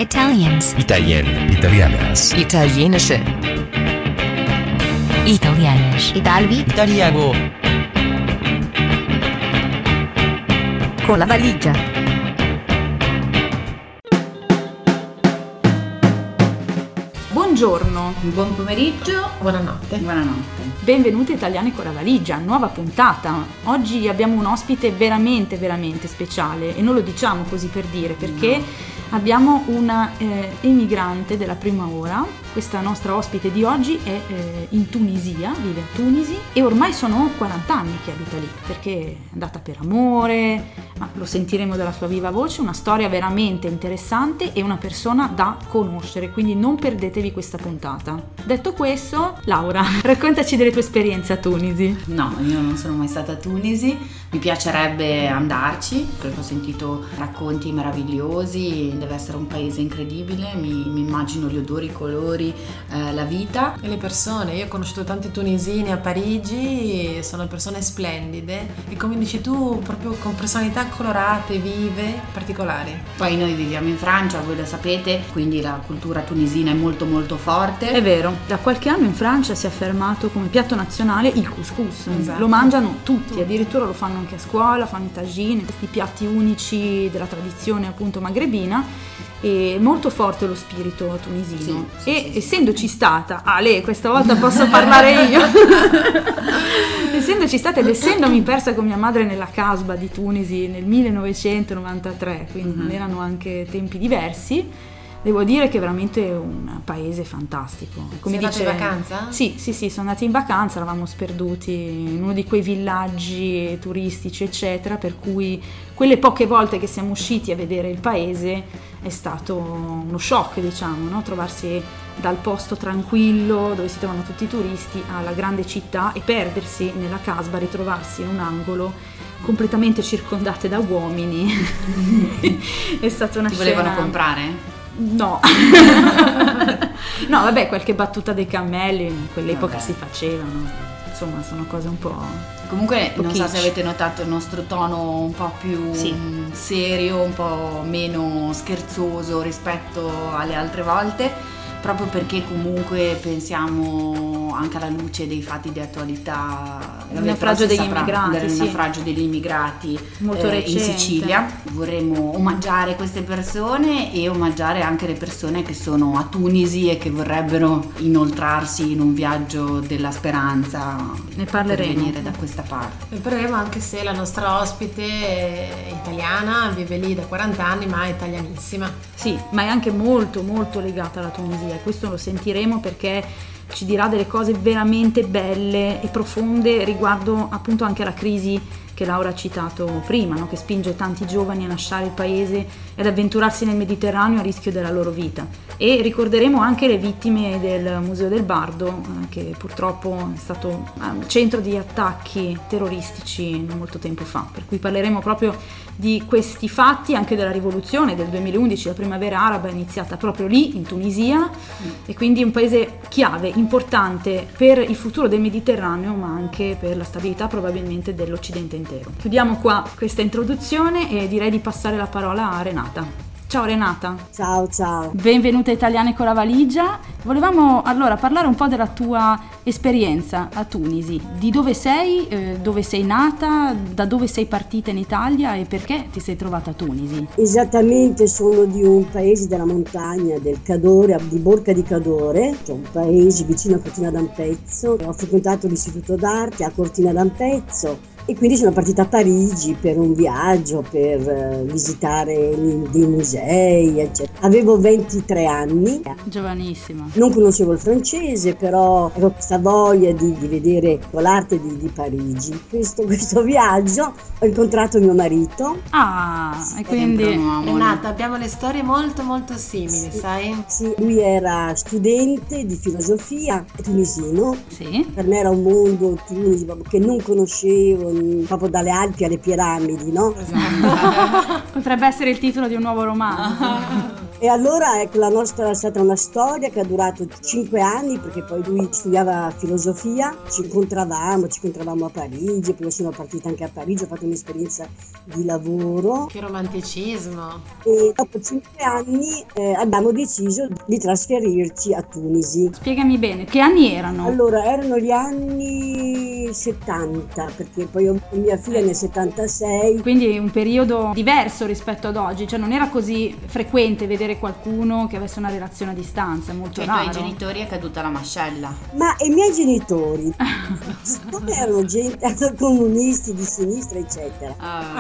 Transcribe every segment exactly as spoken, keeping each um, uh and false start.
Italians. Italien. Italianas. Italienische. Italianisch. Italvi. Italiano. Con la valigia. Buongiorno, Buon pomeriggio, Buonanotte. buonanotte. benvenuti a Italiani con la valigia, nuova puntata. Oggi abbiamo un ospite veramente veramente speciale e non lo diciamo così per dire, perché no. Abbiamo una eh, emigrante della prima ora. Questa nostra ospite di oggi è eh, in Tunisia, vive a Tunisi e ormai sono quaranta anni che abita lì, perché è andata per amore, ma lo sentiremo dalla sua viva voce, una storia veramente interessante e una persona da conoscere, quindi non perdetevi questa puntata. Detto questo, Laura, raccontaci delle tue esperienze a Tunisi. No, io non sono mai stata a Tunisi, mi piacerebbe andarci perché ho sentito racconti meravigliosi, deve essere un paese incredibile, mi, mi immagino gli odori, i colori, eh, la vita. E le persone, io ho conosciuto tanti tunisini a Parigi, sono persone splendide e come dici tu proprio con personalità colorate, vive, particolari. Poi noi viviamo in Francia, voi lo sapete, quindi la cultura tunisina è molto molto forte. È vero, da qualche anno in Francia si è affermato come piatto nazionale il couscous. Esatto. Lo mangiano tutti, addirittura lo fanno anche a scuola, fanno i tagine, questi piatti unici della tradizione appunto magrebina. È molto forte lo spirito tunisino, sì, sì, e sì, sì. essendoci stata, Ale, questa volta posso parlare io, essendoci stata ed essendomi persa con mia madre nella Casbah di Tunisi nel millenovecentonovantatré, quindi Mm-hmm. non erano anche tempi diversi, devo dire che è veramente un paese fantastico. Come Sei dice, andata in vacanza? Sì, sì, sì, sono andati in vacanza, eravamo sperduti in uno di quei villaggi turistici, eccetera, per cui quelle poche volte che siamo usciti a vedere il paese è stato uno shock, diciamo, no? Trovarsi dal posto tranquillo dove si trovano tutti i turisti alla grande città e perdersi nella Casbah, ritrovarsi in un angolo completamente circondate da uomini. È stata una Ti scena... volevano comprare? No. No, vabbè, qualche battuta dei cammelli in quell'epoca Vabbè. si facevano. Insomma, sono cose un po'... Comunque non so kitsch. se avete notato il nostro tono un po' più Sì. serio, un po' meno scherzoso rispetto alle altre volte, proprio perché comunque pensiamo anche alla luce dei fatti di attualità, Il naufragio degli saprà, immigrati, del sì. naufragio degli immigrati Molto eh, in recente. Sicilia. Vorremmo omaggiare queste persone e omaggiare anche le persone che sono a Tunisi e che vorrebbero inoltrarsi in un viaggio della speranza. Ne Per parleremo. venire da questa parte. Ne parleremo anche se la nostra ospite è italiana, vive lì da quaranta anni ma è italianissima. Sì, ma è anche molto molto legata alla Tunisia, e questo lo sentiremo perché ci dirà delle cose veramente belle e profonde riguardo appunto anche alla crisi che Laura ha citato prima, no? Che spinge tanti giovani a lasciare il paese ed avventurarsi nel Mediterraneo a rischio della loro vita. E ricorderemo anche le vittime del Museo del Bardo, eh, che purtroppo è stato al centro di attacchi terroristici non molto tempo fa, per cui parleremo proprio di questi fatti, anche della rivoluzione del duemilaundici. La primavera araba è iniziata proprio lì in Tunisia, e quindi un paese chiave, importante per il futuro del Mediterraneo, ma anche per la stabilità probabilmente dell'Occidente intero. Chiudiamo qua questa introduzione e direi di passare la parola a Renata. Ciao Renata. Ciao, ciao. Benvenuta a Italiane con la valigia. Volevamo allora parlare un po' della tua esperienza a Tunisi. Di dove sei, eh, dove sei nata, da dove sei partita in Italia e perché ti sei trovata a Tunisi? Esattamente, sono di un paese della montagna, del Cadore, di Borca di Cadore, cioè un paese vicino a Cortina d'Ampezzo. Ho frequentato l'istituto d'arte a Cortina d'Ampezzo e quindi sono partita a Parigi per un viaggio, per eh, visitare dei musei, eccetera. Avevo ventitré anni. Giovanissima. Non conoscevo il francese, però avevo questa voglia di, di vedere l'arte di, di Parigi. Questo, questo viaggio ho incontrato mio marito. Ah, e quindi... Sempre un uomo, no? Renata, abbiamo le storie molto molto simili, sai? Sì, lui era studente di filosofia tunisino. Sì. Per me era un mondo Tunisi proprio che non conoscevo, proprio dalle Alpi alle piramidi, no? Esatto. Potrebbe essere il titolo di un nuovo romanzo. E allora ecco, la nostra è stata una storia che ha durato cinque anni, perché poi lui studiava filosofia, ci incontravamo, ci incontravamo a Parigi, poi sono partita anche a Parigi, ho fatto un'esperienza di lavoro. Che romanticismo! E dopo cinque anni eh, abbiamo deciso di trasferirci a Tunisi. Spiegami bene, che anni erano? Allora, erano gli anni settanta, perché poi ho mia figlia nel settantasei. Quindi un periodo diverso rispetto ad oggi, cioè non era così frequente vedere qualcuno che avesse una relazione a distanza, è molto Cioè, raro. ai tuoi genitori è caduta la mascella. Ma i miei genitori, siccome erano gente, erano comunisti di sinistra, eccetera.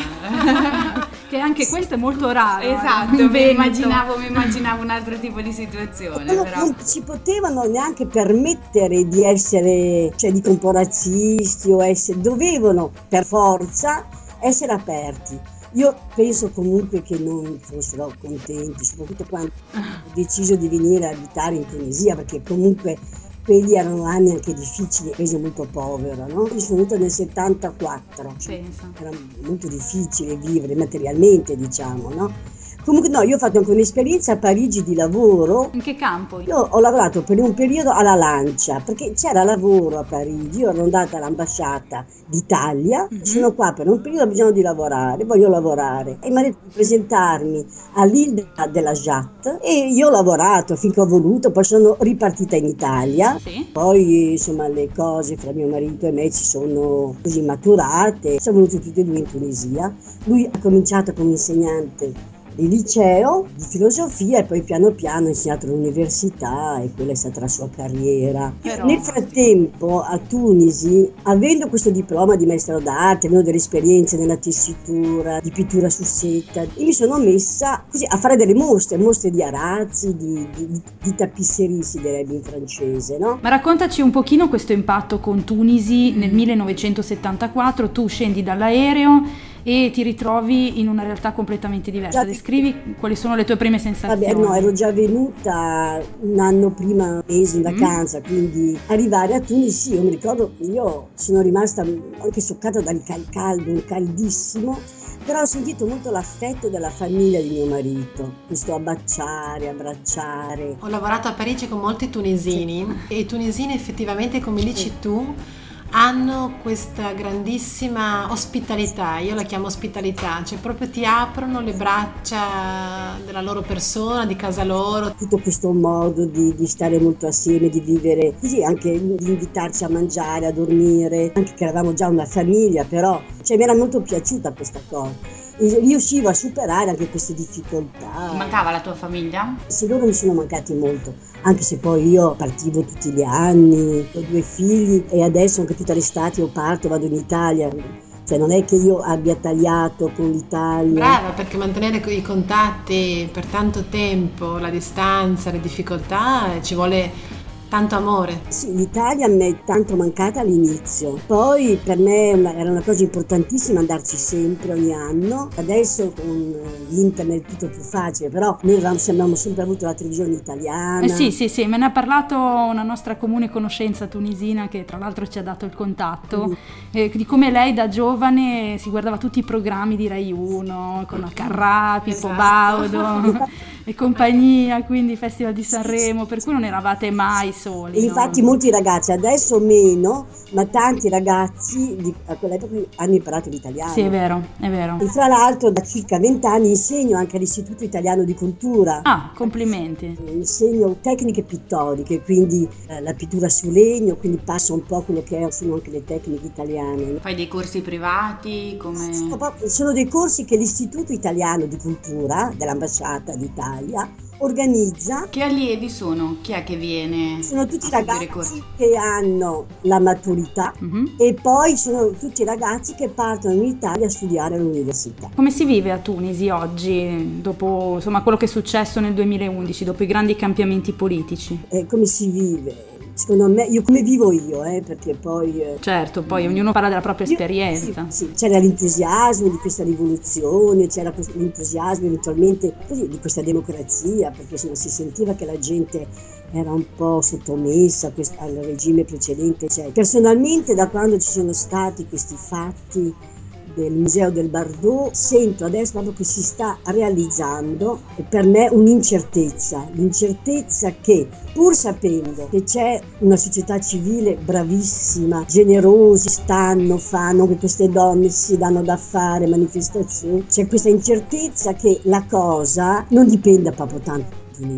Ah. Che anche questo è molto raro. Esatto, eh, in mi Veneto. immaginavo, mi immaginavo un altro tipo di situazione. Non, Però. non si potevano neanche permettere di essere, cioè di comporre razzisti o essere, dovevano per forza essere aperti. Io penso comunque che non fossero contenti, soprattutto quando ho deciso di venire a abitare in Tunisia, perché comunque quelli erano anni anche difficili, un paese molto povero, no? Io sono venuta nel settantaquattro, cioè era molto difficile vivere materialmente, diciamo, no? Comunque no, io ho fatto anche un'esperienza a Parigi di lavoro. In che campo? Io ho lavorato per un periodo alla Lancia, perché c'era lavoro a Parigi, io ero andata all'ambasciata d'Italia, mm-hmm. sono qua per un periodo, ho bisogno di lavorare, voglio lavorare. E mi ha detto di presentarmi all'Île de la Jatte e io ho lavorato finché ho voluto, poi sono ripartita in Italia. Sì. Poi insomma le cose fra mio marito e me si sono così maturate, siamo venuti tutti e due in Tunisia. Lui ha cominciato come insegnante di liceo di filosofia e poi piano piano ha insegnato all'università e quella è stata la sua carriera. Però... Nel frattempo a Tunisi, avendo questo diploma di maestro d'arte, avendo delle esperienze nella tessitura, di pittura su seta, io mi sono messa così a fare delle mostre, mostre di arazzi, di, di, di tapisserie si direbbe in francese, no? Ma raccontaci un pochino questo impatto con Tunisi nel millenovecentosettantaquattro, tu scendi dall'aereo e ti ritrovi in una realtà completamente diversa. Descrivi quali sono le tue prime sensazioni. Vabbè, no, ero già venuta un anno prima, mesi in vacanza, mm. quindi arrivare a Tunisi, io mi ricordo, io sono rimasta anche scioccata dal caldo, un caldissimo, però ho sentito molto l'affetto della famiglia di mio marito, questo abbracciare, abbracciare. Ho lavorato a Parigi con molti tunisini sì. e i tunisini effettivamente, come dici sì. tu, hanno questa grandissima ospitalità, io la chiamo ospitalità, cioè proprio ti aprono le braccia della loro persona, di casa loro. Tutto questo modo di, di stare molto assieme, di vivere così, anche di invitarci a mangiare, a dormire, anche che eravamo già una famiglia, però cioè, mi era molto piaciuta questa cosa. E riuscivo a superare anche queste difficoltà. Ti mancava la tua famiglia? Sì, loro mi sono mancati molto, anche se poi io partivo tutti gli anni, ho due figli e adesso anche tutte le estati io parto, vado in Italia, cioè non è che io abbia tagliato con l'Italia. Brava, perché mantenere i contatti per tanto tempo, la distanza, le difficoltà, ci vuole tanto amore. Sì, l'Italia mi è tanto mancata all'inizio, poi per me era una cosa importantissima andarci sempre ogni anno. Adesso con l'internet è tutto più facile, però noi abbiamo sempre avuto la televisione italiana. Eh sì, sì, sì, me ne ha parlato una nostra comune conoscenza tunisina che tra l'altro ci ha dato il contatto, mm. eh, di come lei da giovane si guardava tutti i programmi di Rai uno con Carrà, Pippo esatto. Baudo e compagnia, quindi Festival di Sanremo, per cui non eravate mai soli. E infatti no? Molti ragazzi, adesso meno, ma tanti ragazzi di, a quell'epoca hanno imparato l'italiano. Sì, è vero, è vero. E fra l'altro da circa vent'anni insegno anche all'Istituto Italiano di Cultura. Ah, complimenti. Insegno tecniche pittoriche, quindi eh, la pittura su legno, quindi passo un po' quello che sono anche le tecniche italiane. Fai dei corsi privati? Come... Sono, sono dei corsi che l'Istituto Italiano di Cultura dell'Ambasciata d'Italia organizza. Che allievi sono? Chi è che viene? Sono tutti ragazzi che hanno la maturità mm-hmm. e poi sono tutti ragazzi che partono in Italia a studiare all'università. Come si vive a Tunisi oggi, dopo insomma quello che è successo nel duemilaundici, dopo i grandi cambiamenti politici? Eh, come si vive? Secondo me, io come vivo io, eh, perché poi... Eh, certo, poi mm, ognuno parla della propria io, esperienza. Sì, sì, c'era l'entusiasmo di questa rivoluzione, c'era l'entusiasmo eventualmente così, di questa democrazia, perché insomma, si sentiva che la gente era un po' sottomessa al regime precedente. Cioè, personalmente, da quando ci sono stati questi fatti del Museo del Bardo, sento adesso proprio che si sta realizzando per me un'incertezza, l'incertezza che pur sapendo che c'è una società civile bravissima, generosi, stanno, fanno, che queste donne si danno da fare, manifestazioni, c'è questa incertezza che la cosa non dipenda proprio tanto.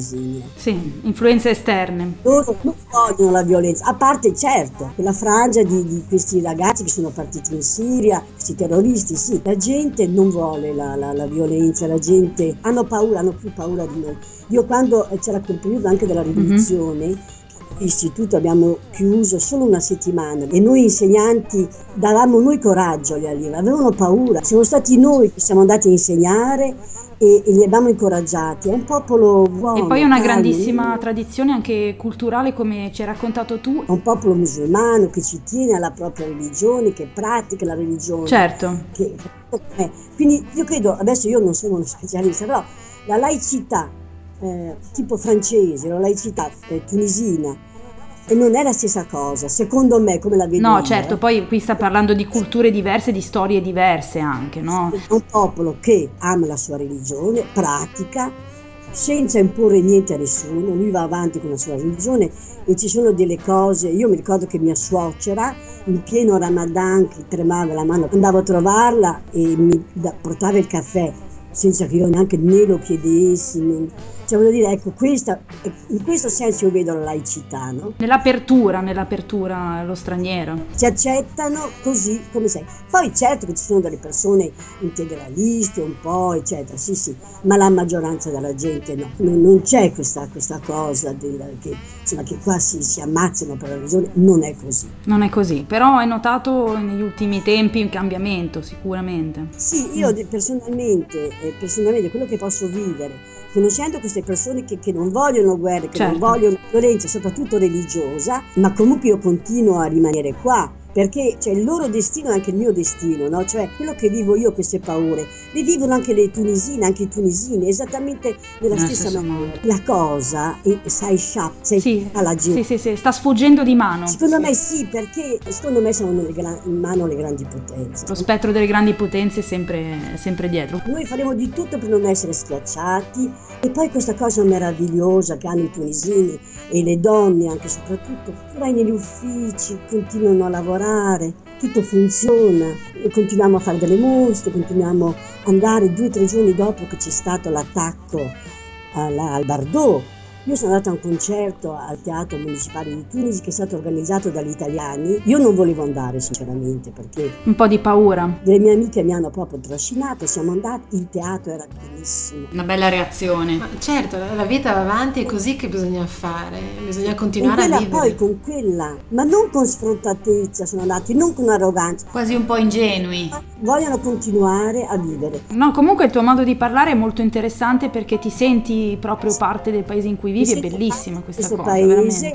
Sì, influenze esterne. Loro non vogliono la violenza, a parte certo la frangia di, di questi ragazzi che sono partiti in Siria, questi terroristi, sì, la gente non vuole la, la, la violenza, la gente hanno paura, hanno più paura di noi. Io quando c'era quel periodo anche della rivoluzione, mm-hmm. L'istituto abbiamo chiuso solo una settimana e noi insegnanti davamo noi coraggio agli allievi, avevano paura, siamo stati noi che siamo andati a insegnare e, e li abbiamo incoraggiati, è un popolo buono. E poi una calmo, grandissima tradizione anche culturale, come ci hai raccontato tu. È un popolo musulmano che ci tiene alla propria religione, che pratica la religione. Certo. Che, eh, quindi io credo, adesso io non sono uno specialista, però la laicità eh, tipo francese, la laicità eh, tunisina, e non è la stessa cosa, secondo me, come la vedo. No, io, certo, eh. poi qui sta parlando di culture diverse, di storie diverse anche, no? È un popolo che ama la sua religione, pratica, senza imporre niente a nessuno, lui va avanti con la sua religione e ci sono delle cose, io mi ricordo che mia suocera, in pieno Ramadan, che tremava la mano, andavo a trovarla e mi da, portava il caffè, senza che io neanche ne lo chiedessi, non... cioè voglio dire, ecco, questa, in questo senso io vedo la laicità, no? Nell'apertura, nell'apertura allo straniero. Ti accettano così come sei. Poi certo che ci sono delle persone integraliste un po', eccetera, sì sì, ma la maggioranza della gente no. Non, non c'è questa, questa cosa del, che, insomma, che qua si, si ammazzano per la religione, non è così. Non è così, però hai notato negli ultimi tempi un cambiamento, sicuramente. Sì, io mm. personalmente, eh, personalmente quello che posso vivere, conoscendo queste persone che, che non vogliono guerre, che certo. non vogliono violenza, soprattutto religiosa, ma comunque io continuo a rimanere qua, perché cioè, il loro destino è anche il mio destino, no? Cioè quello che vivo io, queste paure, le vivono anche le tunisine, anche i tunisini, esattamente nella no, stessa maniera. La cosa è, sai, sciap, sai, sì, alla gente. Sì, sì, sì, sta sfuggendo di mano. Secondo sì. me sì, perché secondo me siamo nelle gra- in mano alle grandi potenze. Lo spettro delle grandi potenze è sempre, sempre dietro. Noi faremo di tutto per non essere schiacciati. E poi questa cosa meravigliosa che hanno i tunisini e le donne anche soprattutto, tu vai negli uffici, continuano a lavorare, tutto funziona e continuiamo a fare delle mostre, continuiamo ad andare due o tre giorni dopo che c'è stato l'attacco alla, al Bardo. Io sono andata a un concerto al Teatro Municipale di Tunisi che è stato organizzato dagli italiani. Io non volevo andare sinceramente perché un po' di paura. Delle mie amiche mi hanno proprio trascinato, siamo andati, il teatro era bellissimo. Una bella reazione. Ma certo, la vita va avanti, è così che bisogna fare, bisogna continuare quella, a vivere. Poi con quella, ma non con sfrontatezza sono andati, non con arroganza. Quasi un po' ingenui. Vogliono continuare a vivere. No, comunque il tuo modo di parlare è molto interessante perché ti senti proprio parte del paese in cui vivi, è bellissima questa questo cosa, paese, veramente.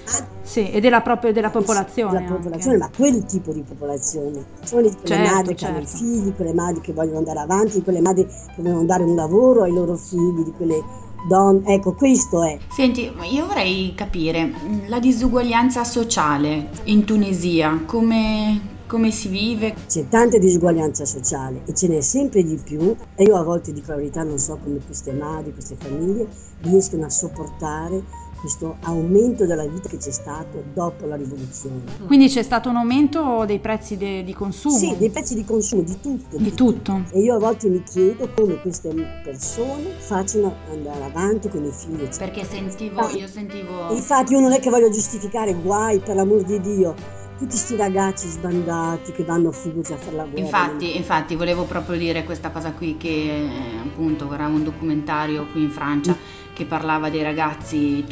Sì, e della propria della popolazione. Della popolazione, ma quel tipo di popolazione. Sono quelle certo, madri che certo. hanno i figli, quelle madri che vogliono andare avanti, quelle madri che vogliono dare un lavoro ai loro figli, di quelle donne. Ecco, questo è. Senti, io vorrei capire la disuguaglianza sociale in Tunisia, come... come si vive? C'è tanta disuguaglianza sociale e ce n'è sempre di più e io a volte dico la verità, non so come queste madri, queste famiglie riescono a sopportare questo aumento della vita che c'è stato dopo la rivoluzione. Quindi c'è stato un aumento dei prezzi de, di consumo? Sì, dei prezzi di consumo, di tutto. Di tutto. E io a volte mi chiedo come queste persone facciano andare avanti con i figli. Perché sentivo, io sentivo... Infatti io non è che voglio giustificare guai, per l'amor di Dio, tutti sti ragazzi sbandati che vanno figurati a fare la guerra. Infatti, infatti volevo proprio dire questa cosa qui, che appunto guardavo un documentario qui in Francia che parlava dei ragazzi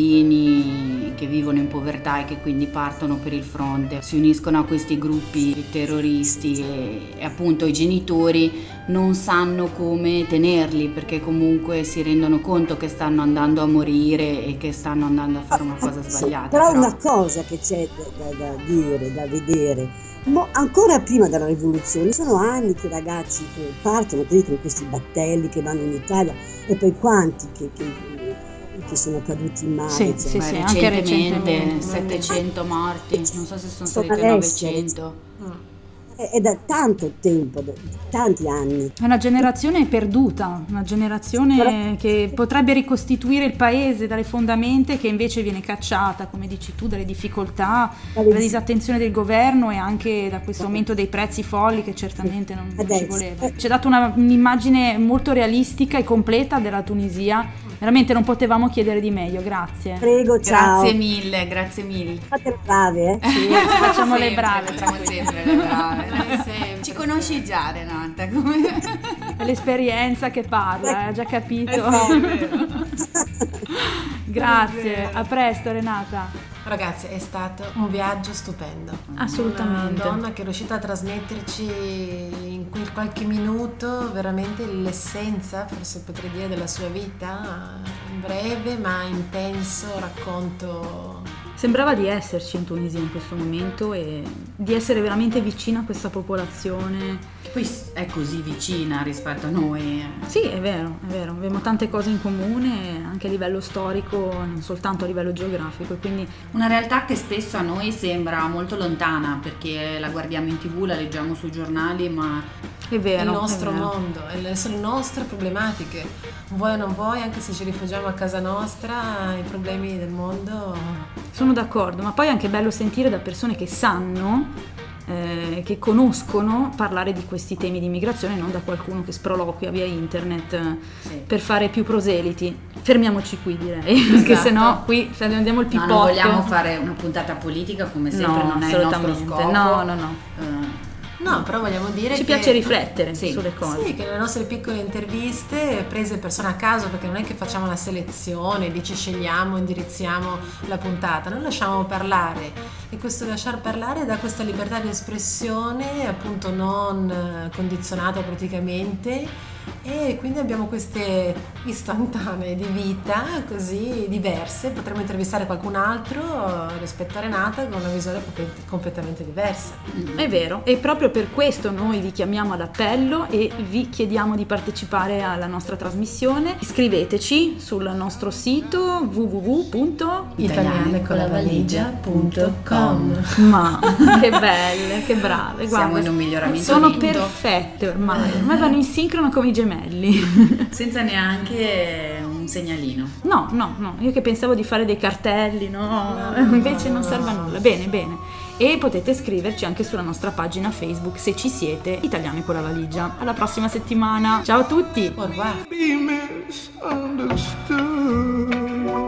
tunisini che vivono in povertà e che quindi partono per il fronte, si uniscono a questi gruppi terroristi e, e appunto i genitori non sanno come tenerli perché comunque si rendono conto che stanno andando a morire e che stanno andando a fare una cosa sbagliata. Però, però una cosa che c'è da, da, da dire, da vedere, Mo, ancora prima della rivoluzione, sono anni che i ragazzi che partono con questi battelli che vanno in Italia e poi quanti che, che, che sono caduti in mare. Sì, cioè. sì, sì, recentemente, anche recentemente settecento morti, non so se sono Sono stati all'estero. novecento. è, è da tanto tempo, da tanti anni. È una generazione perduta, una generazione Però- che potrebbe ricostituire il paese dalle fondamenta e che invece viene cacciata, come dici tu, dalle difficoltà, dalla disattenzione del governo e anche da questo aumento dei prezzi folli che certamente non, non ci Adesso. voleva. Ci ha dato una- un'immagine molto realistica e completa della Tunisia. Veramente non potevamo chiedere di meglio, grazie. Prego, ciao. Grazie mille, grazie mille. Fate le brave, eh? Sì, ci facciamo le Sempre, brave, facciamo tranquilli. sempre le brave. Noi sempre. Ci conosci già, Renata? Come... È l'esperienza che parla, hai già capito. Grazie, a presto Renata. Ragazzi, è stato un viaggio stupendo. Assolutamente. Una donna che è riuscita a trasmetterci in quel qualche minuto veramente l'essenza, forse potrei dire, della sua vita, un breve ma intenso racconto. Sembrava di esserci in Tunisia in questo momento e di essere veramente vicina a questa popolazione. Che poi è così vicina rispetto a noi. Sì, è vero, è vero, abbiamo tante cose in comune anche a livello storico, non soltanto a livello geografico, e quindi Una realtà che spesso a noi sembra molto lontana perché la guardiamo in tv, la leggiamo sui giornali, ma è vero. È il nostro è vero. mondo, è le- sono le nostre problematiche. Vuoi o non vuoi, anche se ci rifugiamo a casa nostra, i problemi del mondo. Sono d'accordo, ma poi è anche bello sentire da persone che sanno, eh, che conoscono parlare di questi temi di immigrazione, non da qualcuno che sproloquia via internet eh, Sì. per fare più proseliti. Fermiamoci qui, direi, perché Esatto. sennò qui se andiamo il no, pipotto. non vogliamo fare una puntata politica come sempre, No, non è il nostro assolutamente. scopo. No, no, no. Eh, No, però vogliamo dire Ci che piace riflettere Sì. sulle cose. Sì, che nelle nostre piccole interviste, prese persone a caso, perché non è che facciamo una selezione, dici scegliamo, indirizziamo la puntata, noi lasciamo parlare, e questo lasciar parlare dà questa libertà di espressione, appunto non eh, condizionata praticamente, e quindi abbiamo queste istantanee di vita così diverse. Potremmo intervistare qualcun altro eh, rispetto a Renata con una visione complet- completamente diversa. È vero, e proprio per questo noi vi chiamiamo ad appello e vi chiediamo di partecipare alla nostra trasmissione. Iscriveteci sul nostro sito w w w punto italianecolavaligia punto com. Ma che belle, che brave, Siamo guarda, in un miglioramento sono lento. perfette ormai, ormai vanno in sincrono come i gemelli. senza neanche un segnalino. No, no, no, io che pensavo di fare dei cartelli, no, No, no, invece no, non no. serve a nulla. Bene, bene. E potete scriverci anche sulla nostra pagina Facebook se ci siete, Italiani con la valigia. Alla prossima settimana. Ciao a tutti! Au revoir. Be misunderstood.